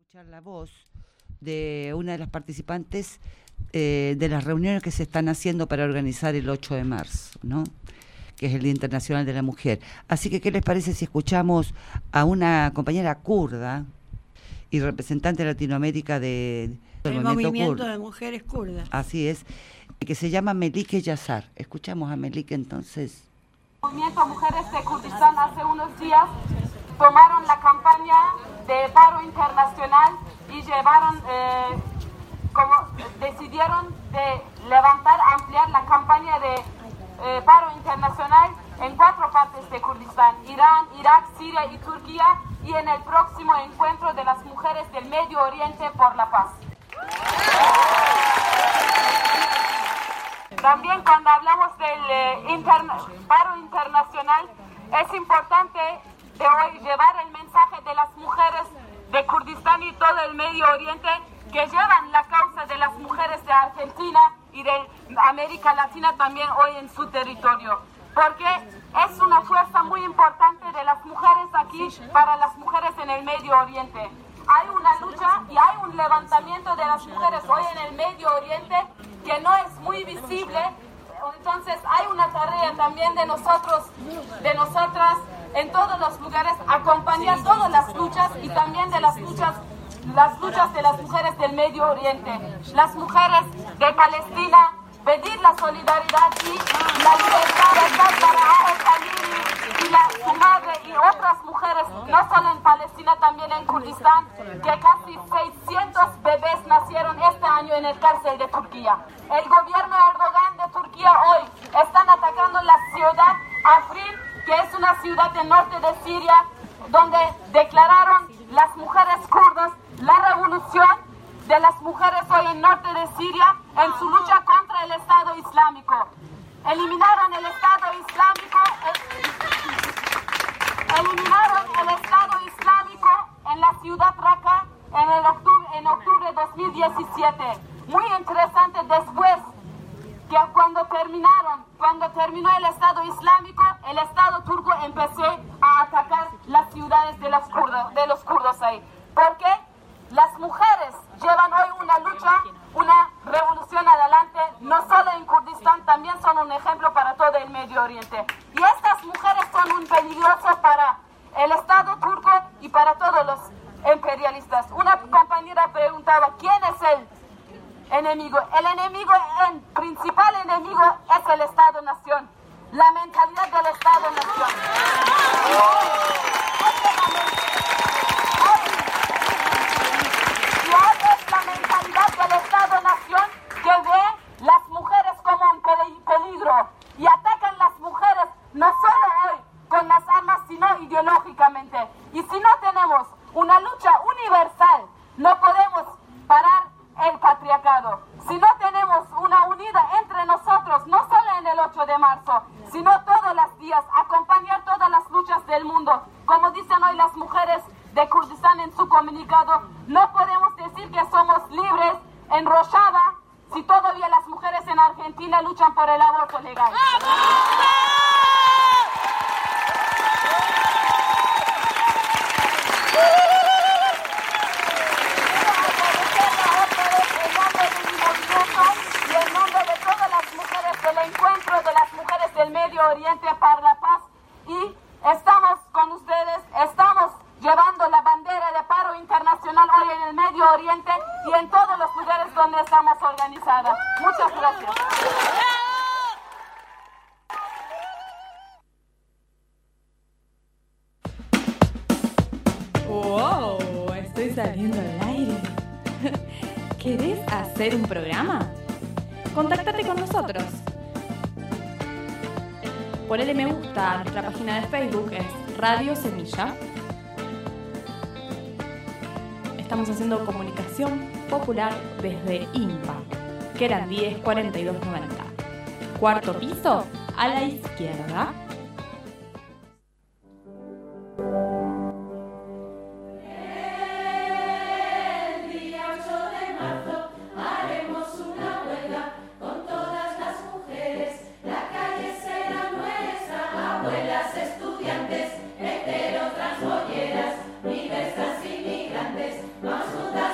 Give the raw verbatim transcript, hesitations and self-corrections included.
escuchar la voz de una de las participantes eh, de las reuniones que se están haciendo para organizar el ocho de marzo, ¿no? Que es el Día Internacional de la Mujer. Así que, ¿qué les parece si escuchamos a una compañera kurda y representante de Latinoamérica de, del el movimiento, movimiento kurdo, de mujeres kurdas? Así es, que se llama Melike Yazar. Escuchamos a Melike entonces. El movimiento Mujeres de Kurdistán hace unos días tomaron la campaña de paro internacional y llevaron, eh, como decidieron de levantar, ampliar la campaña de eh, paro internacional en cuatro partes de Kurdistán: Irán, Irak, Siria y Turquía, y en el próximo encuentro de las mujeres del Medio Oriente por la paz. También cuando hablamos del eh, interna paro internacional, es importante de hoy llevar el mensaje de las mujeres de Kurdistán y todo el Medio Oriente, que llevan la causa de las mujeres de Argentina y de América Latina también hoy en su territorio, porque es una fuerza muy importante de las mujeres aquí para las mujeres en el Medio Oriente. Hay una lucha y hay un levantamiento de las mujeres hoy en el Medio Oriente que no es muy visible. Entonces hay una tarea también de nosotros, de nosotras, en todos los lugares, acompañar todas las luchas y también de las luchas, las luchas de las mujeres del Medio Oriente, las mujeres de Palestina, pedir la solidaridad y la libertad para Ahed Halili y la, su madre y otras mujeres, no solo en Palestina, también en Kurdistán, que casi seiscientos bebés nacieron este año en el cárcel de Turquía. El gobierno Erdogan de Turquía hoy están atacando la ciudad Afrin, que es una ciudad del norte de Siria, donde declararon las mujeres kurdas la revolución de las mujeres hoy en el norte de Siria en su lucha contra el Estado Islámico. Eliminaron el Estado Islámico, el, eliminaron el Estado Islámico en la ciudad Raqqa en, el octubre, en octubre de dos mil diecisiete. Muy interesante, después que cuando terminaron, cuando terminó el Estado Islámico, el Estado turco empezó a atacar las ciudades de los kurdos, de los kurdos ahí. ¿Por qué? Las mujeres llevan hoy una lucha, una revolución adelante, no solo en Kurdistán, también son un ejemplo para todo el Medio Oriente. Y estas mujeres son un peligroso para el Estado turco y para todos los imperialistas. Una compañera preguntaba, ¿quién es el enemigo? El enemigo, el principal enemigo es el Estado-Nación, la mentalidad del Estado-Nación. Y hoy es la mentalidad del Estado-Nación que ve las mujeres como un peligro y atacan las mujeres no solo hoy con las armas, sino ideológicamente. Y si no tenemos una lucha universal, no podemos parar el patriarcado. Si no tenemos una unidad entre nosotros, no solo en el ocho de marzo, sino todos los días, acompañar todas las luchas del mundo. Como dicen hoy las mujeres de Kurdistán en su comunicado, no podemos decir que somos libres en Rojava si todavía las mujeres en Argentina luchan por el aborto legal. Y en nombre de todas las mujeres del encuentro de las mujeres del Medio Oriente para la paz, y estamos con ustedes, estamos llevando la bandera de paro internacional hoy en el Medio Oriente y en todos los lugares donde estamos organizadas. Muchas gracias. ¡Wow! Estoy saliendo al aire. ¿Querés hacer un programa? Contáctate con nosotros. Ponele me gusta a nuestra página de Facebook, es Radio Semilla. Estamos haciendo comunicación popular desde INPA, que eran diez cuarenta y dos noventa. Cuarto piso, a la izquierda. Estudiantes, heteros, transbolleras, diversas inmigrantes, más soldado.